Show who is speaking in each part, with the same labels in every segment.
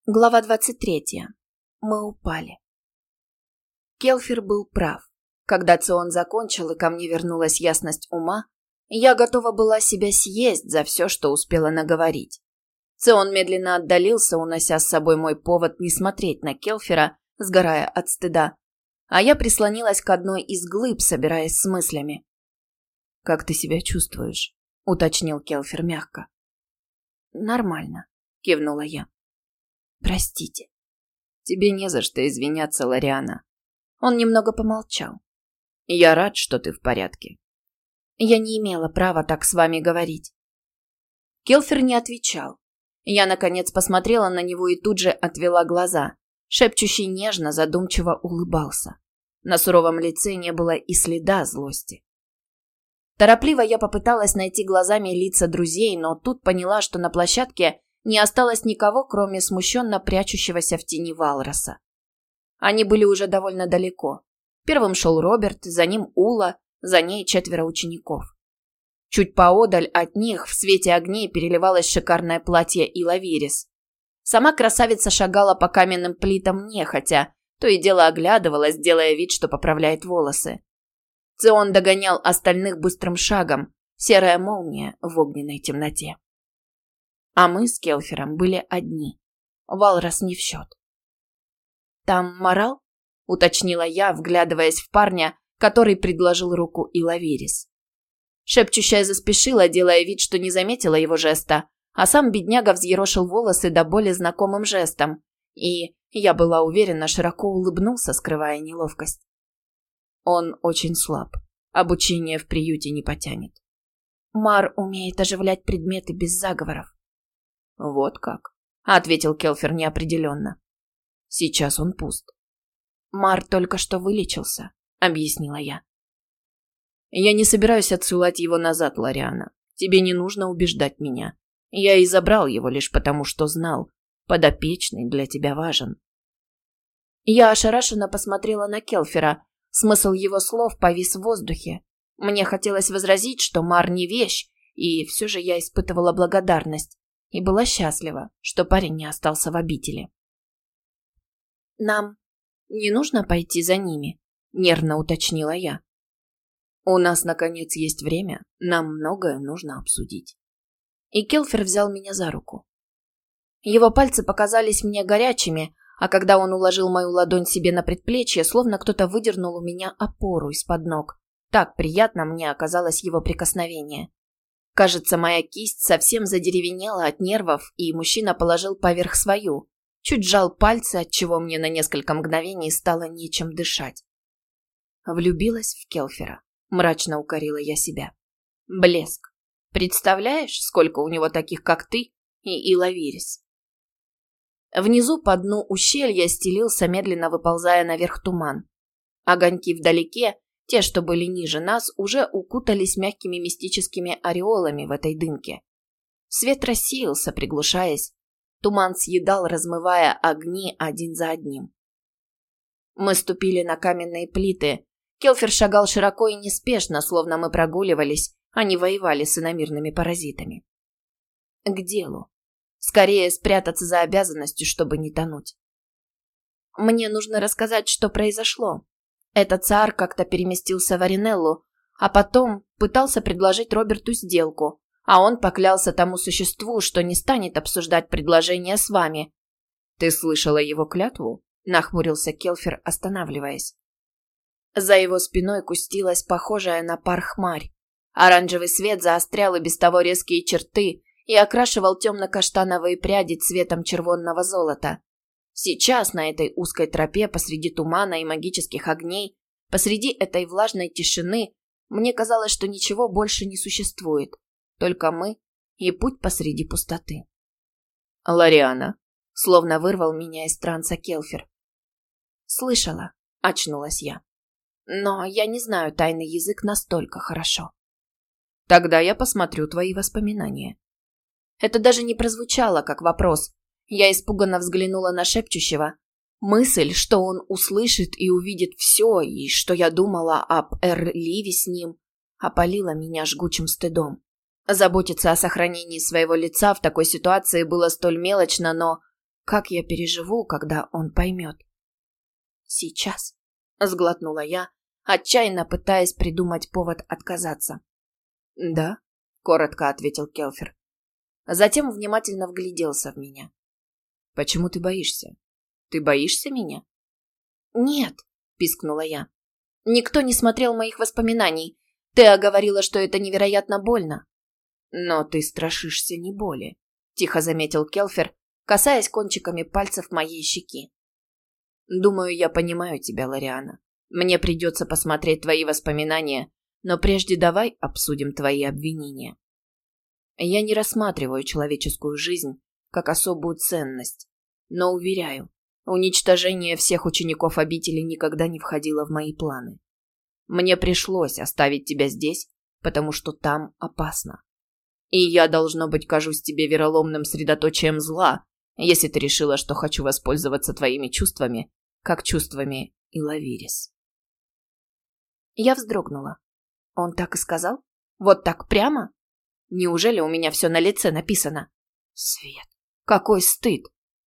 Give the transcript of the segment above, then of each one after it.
Speaker 1: Глава 23. Мы упали. Келфер был прав. Когда Цион закончил и ко мне вернулась ясность ума, я готова была себя съесть за все, что успела наговорить. Цион медленно отдалился, унося с собой мой повод не смотреть на Келфера, сгорая от стыда, а я прислонилась к одной из глыб, собираясь с мыслями. «Как ты себя чувствуешь?» – уточнил Келфер мягко. «Нормально», – кивнула я. «Простите». «Тебе не за что извиняться, Лориана». Он немного помолчал. «Я рад, что ты в порядке». «Я не имела права так с вами говорить». Келфер не отвечал. Я, наконец, посмотрела на него и тут же отвела глаза. Шепчущий нежно, задумчиво улыбался. На суровом лице не было и следа злости. Торопливо я попыталась найти глазами лица друзей, но тут поняла, что на площадке не осталось никого, кроме смущенно прячущегося в тени Валроса. Они были уже довольно далеко. Первым шел Роберт, за ним Ула, за ней 4 учеников. Чуть поодаль от них в свете огней переливалось шикарное платье Илавирис. Сама красавица шагала по каменным плитам нехотя, то и дело оглядывалась, делая вид, что поправляет волосы. Цион догонял остальных быстрым шагом, серая молния в огненной темноте. А мы с Келфером были одни. Валрос не в счет. «Там морал?» – уточнила я, вглядываясь в парня, который предложил руку Илавирис. Шепчущая заспешила, делая вид, что не заметила его жеста, а сам бедняга взъерошил волосы до боли знакомым жестом. И, я была уверена, широко улыбнулся, скрывая неловкость. Он очень слаб. Обучение в приюте не потянет. Мар умеет оживлять предметы без заговоров. «Вот как», — ответил Келфер неопределенно. «Сейчас он пуст». «Мар только что вылечился», — объяснила я. «Я не собираюсь отсылать его назад, Лориана. Тебе не нужно убеждать меня. Я и забрал его лишь потому, что знал. Подопечный для тебя важен». Я ошарашенно посмотрела на Келфера. Смысл его слов повис в воздухе. Мне хотелось возразить, что Мар не вещь, и все же я испытывала благодарность. И была счастлива, что парень не остался в обители. «Нам не нужно пойти за ними?» – нервно уточнила я. «У нас, наконец, есть время. Нам многое нужно обсудить». И Келфер взял меня за руку. Его пальцы показались мне горячими, а когда он уложил мою ладонь себе на предплечье, словно кто-то выдернул у меня опору из-под ног. Так приятно мне оказалось его прикосновение. Кажется, моя кисть совсем задеревенела от нервов, и мужчина положил поверх свою. Чуть сжал пальцы, отчего мне на несколько мгновений стало нечем дышать. Влюбилась в Келфера. Мрачно укорила я себя. Блеск. Представляешь, сколько у него таких, как ты и Илавирис? Внизу по дну ущелья стелился, медленно выползая наверх туман. Огоньки вдалеке, те, что были ниже нас, уже укутались мягкими мистическими ореолами в этой дымке. Свет рассеялся, приглушаясь. Туман съедал, размывая огни один за одним. Мы ступили на каменные плиты. Келфер шагал широко и неспешно, словно мы прогуливались, а не воевали с иномирными паразитами. К делу. Скорее спрятаться за обязанностью, чтобы не тонуть. Мне нужно рассказать, что произошло. Этот царь как-то переместился в Аринеллу, а потом пытался предложить Роберту сделку, а он поклялся тому существу, что не станет обсуждать предложение с вами. «Ты слышала его клятву?» – нахмурился Келфер, останавливаясь. За его спиной кустилась похожая на пар хмарь. Оранжевый свет заострял и без того резкие черты и окрашивал темно-каштановые пряди цветом червонного золота. Сейчас на этой узкой тропе посреди тумана и магических огней, посреди этой влажной тишины, мне казалось, что ничего больше не существует. Только мы и путь посреди пустоты. «Лориана», — словно вырвал меня из транса Келфер. «Слышала», — очнулась я. «Но я не знаю тайный язык настолько хорошо». «Тогда я посмотрю твои воспоминания». Это даже не прозвучало как вопрос. Я испуганно взглянула на шепчущего. Мысль, что он услышит и увидит все, и что я думала об Эрливе с ним, опалила меня жгучим стыдом. Заботиться о сохранении своего лица в такой ситуации было столь мелочно, но как я переживу, когда он поймет. Сейчас, сглотнула я, отчаянно пытаясь придумать повод отказаться. Да, коротко ответил Келфер. Затем внимательно вгляделся в меня. Почему ты боишься? Ты боишься меня? Нет, пискнула я. Никто не смотрел моих воспоминаний. Ты говорила, что это невероятно больно. Но ты страшишься не боли, тихо заметил Келфер, касаясь кончиками пальцев моей щеки. Думаю, я понимаю тебя, Лориана. Мне придется посмотреть твои воспоминания, но прежде давай обсудим твои обвинения. Я не рассматриваю человеческую жизнь как особую ценность, но, уверяю, уничтожение всех учеников обители никогда не входило в мои планы. Мне пришлось оставить тебя здесь, потому что там опасно. И я, должно быть, кажусь тебе вероломным средоточием зла, если ты решила, что хочу воспользоваться твоими чувствами, как чувствами Илавирис. Я вздрогнула. Он так и сказал? Вот так прямо? Неужели у меня все на лице написано? Свет, какой стыд!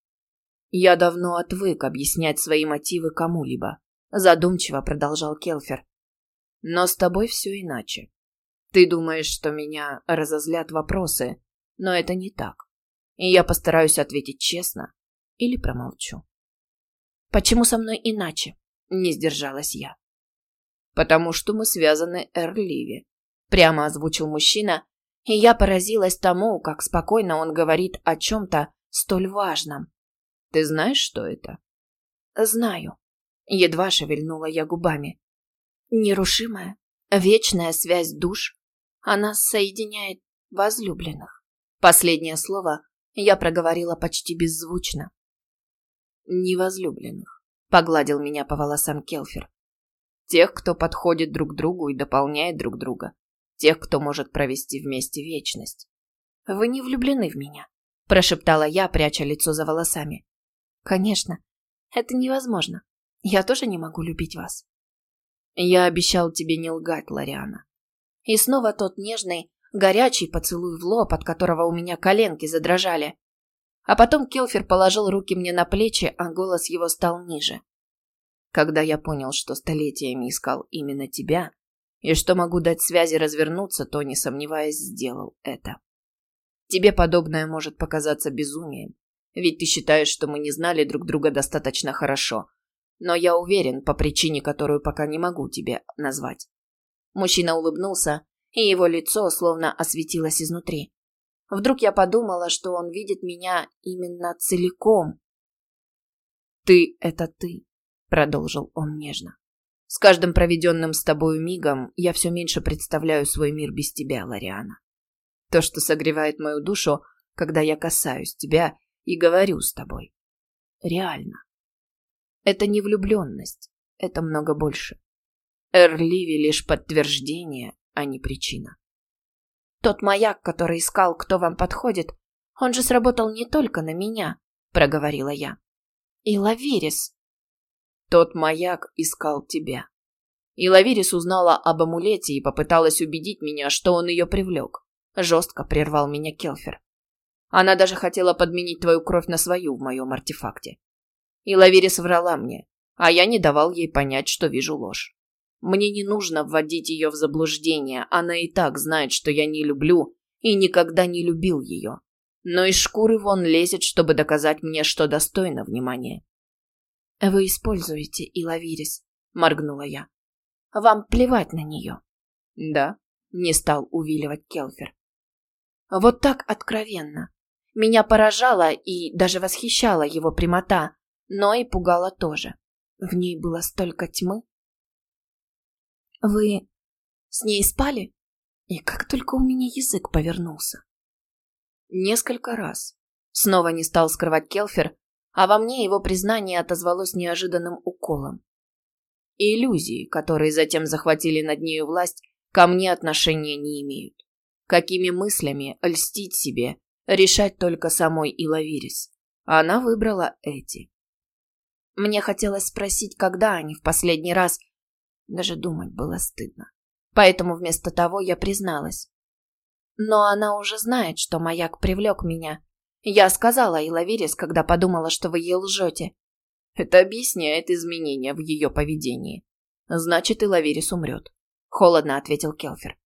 Speaker 1: Я давно отвык объяснять свои мотивы кому-либо, задумчиво продолжал Келфер. Но с тобой все иначе. Ты думаешь, что меня разозлят вопросы, но это не так. И я постараюсь ответить честно или промолчу. Почему со мной иначе? Не сдержалась я. Потому что мы связаны Эрливи, прямо озвучил мужчина, и я поразилась тому, как спокойно он говорит о чем-то столь важном. Ты знаешь, что это? Знаю. Едва шевельнула я губами. Нерушимая, вечная связь душ. Она соединяет возлюбленных. Последнее слово я проговорила почти беззвучно. Невозлюбленных, погладил меня по волосам Келфер. Тех, кто подходит друг другу и дополняет друг друга. Тех, кто может провести вместе вечность. Вы не влюблены в меня, прошептала я, пряча лицо за волосами. Конечно, это невозможно. Я тоже не могу любить вас. Я обещал тебе не лгать, Лориана. И снова тот нежный, горячий поцелуй в лоб, от которого у меня коленки задрожали. А потом Келфер положил руки мне на плечи, а голос его стал ниже. Когда я понял, что столетиями искал именно тебя, и что могу дать связи развернуться, то, не сомневаясь, сделал это. Тебе подобное может показаться безумием, ведь ты считаешь, что мы не знали друг друга достаточно хорошо, но я уверен, по причине, которую пока не могу тебе назвать. Мужчина улыбнулся, и его лицо словно осветилось изнутри. Вдруг я подумала, что он видит меня именно целиком. «Ты — это ты», — продолжил он нежно. «С каждым проведенным с тобою мигом я все меньше представляю свой мир без тебя, Лориана. То, что согревает мою душу, когда я касаюсь тебя и говорю с тобой. Реально. Это не влюбленность, это много больше. Эрливи лишь подтверждение, а не причина. Тот маяк, который искал, кто вам подходит, он же сработал не только на меня, проговорила я. Илавирис. Тот маяк искал тебя. Илавирис узнала об амулете и попыталась убедить меня, что он ее привлек. Жестко прервал меня Келфер. Она даже хотела подменить твою кровь на свою в моем артефакте. Илавирис врала мне, а я не давал ей понять, что вижу ложь. Мне не нужно вводить ее в заблуждение, она и так знает, что я не люблю и никогда не любил ее. Но из шкуры вон лезет, чтобы доказать мне, что достойно внимания. «Вы используете Илавирис», — моргнула я. «Вам плевать на нее». «Да», — не стал увиливать Келфер. Вот так откровенно. Меня поражала и даже восхищала его прямота, но и пугала тоже. В ней было столько тьмы. «Вы с ней спали?» И как только у меня язык повернулся. Несколько раз. Снова не стал скрывать Келфер, а во мне его признание отозвалось неожиданным уколом. Иллюзии, которые затем захватили над нею власть, ко мне отношения не имеют. Какими мыслями льстить себе, решать только самой Илавирис. Она выбрала эти. Мне хотелось спросить, когда они в последний раз. Даже думать было стыдно. Поэтому вместо того я призналась. Но она уже знает, что маяк привлек меня, Я сказала Илавирис, когда подумала, что вы ей лжете.
Speaker 2: Это объясняет изменения в ее поведении. Значит, Илавирис умрет. Холодно ответил Келфер.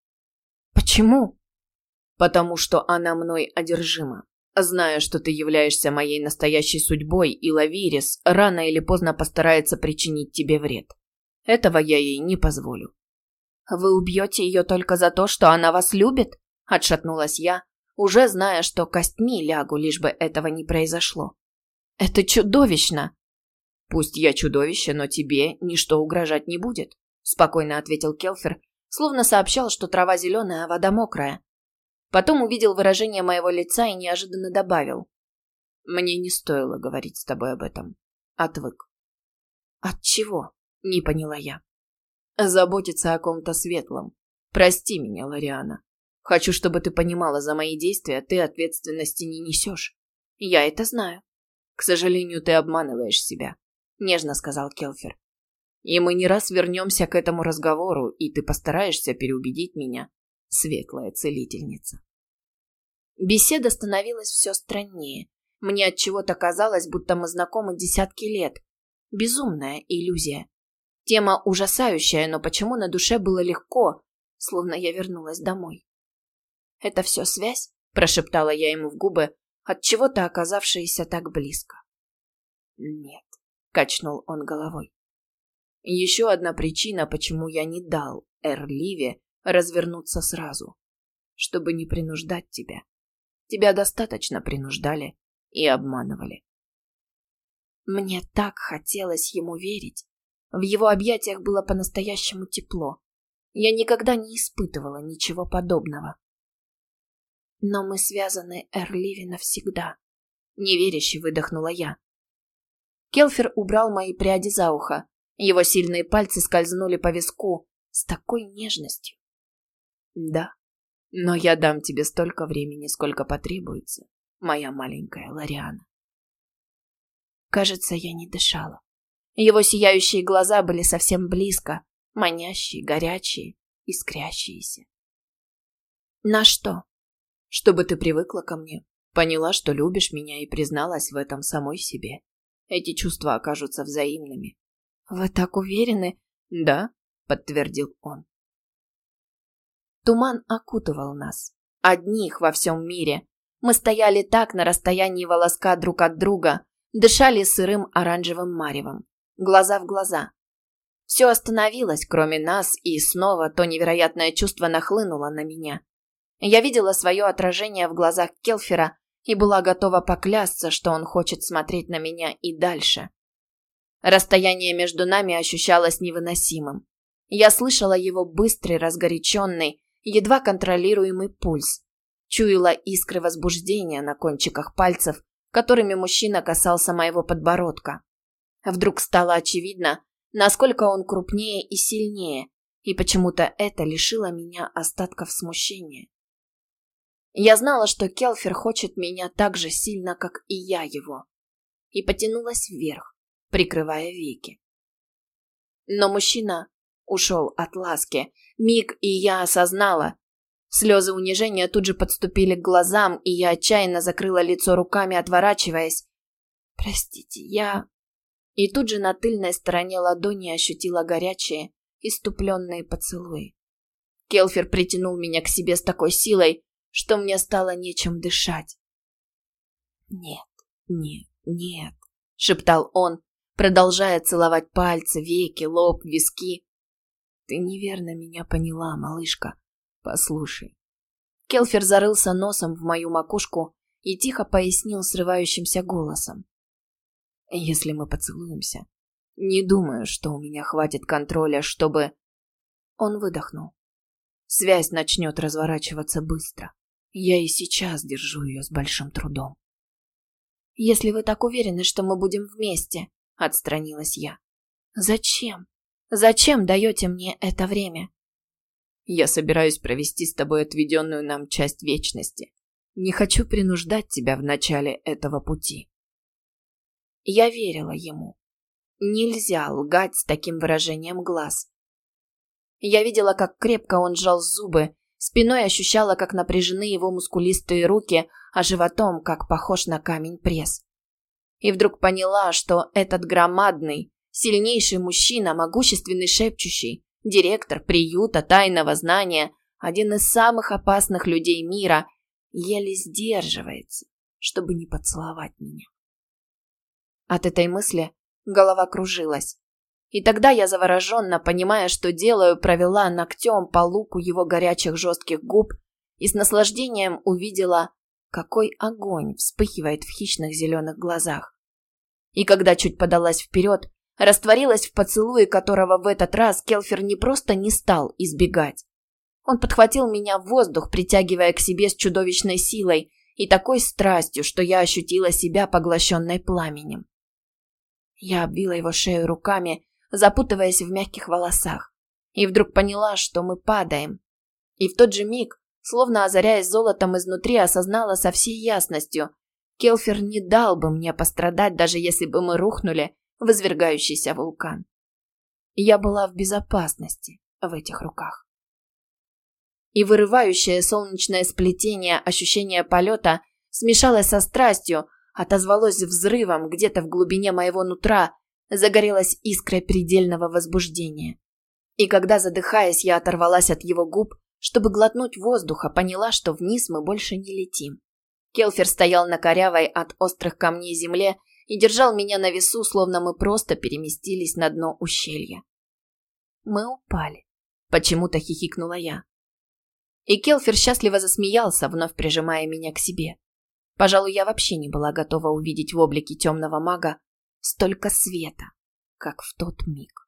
Speaker 1: Почему?
Speaker 2: Потому что она мной одержима. Зная, что ты являешься моей настоящей судьбой, Илавирис рано или поздно постарается причинить тебе вред. Этого я ей не позволю.
Speaker 1: Вы убьете ее только за то, что она вас любит? Отшатнулась я, уже зная, что костьми лягу, лишь бы этого не произошло. Это чудовищно.
Speaker 2: Пусть я чудовище, но тебе ничто угрожать не будет, спокойно ответил Келфер, словно сообщал, что трава зеленая, а вода мокрая. Потом увидел выражение моего лица и неожиданно добавил. Мне не стоило говорить с тобой об этом. Отвык.
Speaker 1: От чего? Не поняла я.
Speaker 2: Заботиться о ком-то светлом. Прости меня, Лориана. Хочу, чтобы ты понимала, за мои действия ты ответственности не несешь.
Speaker 1: Я это знаю.
Speaker 2: К сожалению, ты обманываешь себя, нежно сказал Келфер. И мы не раз вернемся к этому разговору, и ты постараешься переубедить меня, светлая целительница.
Speaker 1: Беседа становилась все страннее. Мне отчего-то казалось, будто мы знакомы десятки лет. Безумная иллюзия. Тема ужасающая, но почему на душе было легко, словно я вернулась домой. «Это все связь?» – прошептала я ему в губы, отчего-то оказавшиеся так близко.
Speaker 2: «Нет», – качнул он головой. «Еще одна причина, почему я не дал Эрливе развернуться сразу, чтобы не принуждать тебя. Тебя достаточно принуждали и обманывали».
Speaker 1: Мне так хотелось ему верить. В его объятиях было по-настоящему тепло. Я никогда не испытывала ничего подобного. Но мы связаны, Эрливи, навсегда. Неверяще выдохнула я. Келфер убрал мои пряди за ухо. Его сильные пальцы скользнули по виску с такой нежностью.
Speaker 2: Да, но я дам тебе столько времени, сколько потребуется, моя маленькая Лориана.
Speaker 1: Кажется, я не дышала. Его сияющие глаза были совсем близко, манящие, горячие, искрящиеся. На что?
Speaker 2: Чтобы ты привыкла ко мне, поняла, что любишь меня и призналась в этом самой себе. Эти чувства окажутся взаимными.
Speaker 1: Вы так уверены?
Speaker 2: Да, подтвердил он.
Speaker 1: Туман окутывал нас. Одних во всем мире. Мы стояли так на расстоянии волоска друг от друга, дышали сырым оранжевым маревом, глаза в глаза. Все остановилось, кроме нас, и снова то невероятное чувство нахлынуло на меня. Я видела свое отражение в глазах Келфера и была готова поклясться, что он хочет смотреть на меня и дальше. Расстояние между нами ощущалось невыносимым. Я слышала его быстрый, разгоряченный, едва контролируемый пульс. Чуяла искры возбуждения на кончиках пальцев, которыми мужчина касался моего подбородка. Вдруг стало очевидно, насколько он крупнее и сильнее, и почему-то это лишило меня остатков смущения. Я знала, что Келфер хочет меня так же сильно, как и я его, и потянулась вверх, прикрывая веки. Но мужчина ушел от ласки. Миг, и я осознала. Слезы унижения тут же подступили к глазам, и я отчаянно закрыла лицо руками, отворачиваясь. «Простите, я...» И тут же на тыльной стороне ладони ощутила горячие, иступленные поцелуи. Келфер притянул меня к себе с такой силой, что мне стало нечем дышать. «Нет, нет, нет», — шептал он, продолжая целовать пальцы, веки, лоб, виски.
Speaker 2: «Ты неверно меня поняла, малышка. Послушай».
Speaker 1: Келфер зарылся носом в мою макушку и тихо пояснил срывающимся голосом.
Speaker 2: «Если мы поцелуемся, не думаю, что у меня хватит контроля, чтобы...» Он выдохнул. «Связь начнет разворачиваться быстро. Я и сейчас держу ее с большим трудом».
Speaker 1: «Если вы так уверены, что мы будем вместе», — отстранилась я. «Зачем? Зачем даете мне это время?»
Speaker 2: «Я собираюсь провести с тобой отведенную нам часть вечности. Не хочу принуждать тебя в начале этого пути».
Speaker 1: Я верила ему. Нельзя лгать с таким выражением глаз. Я видела, как крепко он сжал зубы, Спиной ощущала, как напряжены его мускулистые руки, а животом, как похож на камень пресс. И вдруг поняла, что этот громадный, сильнейший мужчина, могущественный шепчущий, директор приюта тайного знания, один из самых опасных людей мира, еле сдерживается, чтобы не поцеловать меня. От этой мысли голова кружилась. И тогда я завороженно, понимая, что делаю, провела ногтем по луку его горячих жестких губ и с наслаждением увидела, какой огонь вспыхивает в хищных зеленых глазах. И когда чуть подалась вперед, растворилась в поцелуе, которого в этот раз Келфер не просто не стал избегать. Он подхватил меня в воздух, притягивая к себе с чудовищной силой и такой страстью, что я ощутила себя поглощенной пламенем. Я обвила его шею руками, запутываясь в мягких волосах, и вдруг поняла, что мы падаем. И в тот же миг, словно озаряясь золотом изнутри, осознала со всей ясностью: Келфер не дал бы мне пострадать, даже если бы мы рухнули в извергающийся вулкан. Я была в безопасности в этих руках. И вырывающее солнечное сплетение ощущения полета смешалось со страстью, отозвалось взрывом где-то в глубине моего нутра, загорелась искрой предельного возбуждения. И когда, задыхаясь, я оторвалась от его губ, чтобы глотнуть воздуха, поняла, что вниз мы больше не летим. Келфер стоял на корявой от острых камней земле и держал меня на весу, словно мы просто переместились на дно ущелья. «Мы упали», — почему-то хихикнула я. И Келфер счастливо засмеялся, вновь прижимая меня к себе. Пожалуй, я вообще не была готова увидеть в облике темного мага столько света, как в тот миг.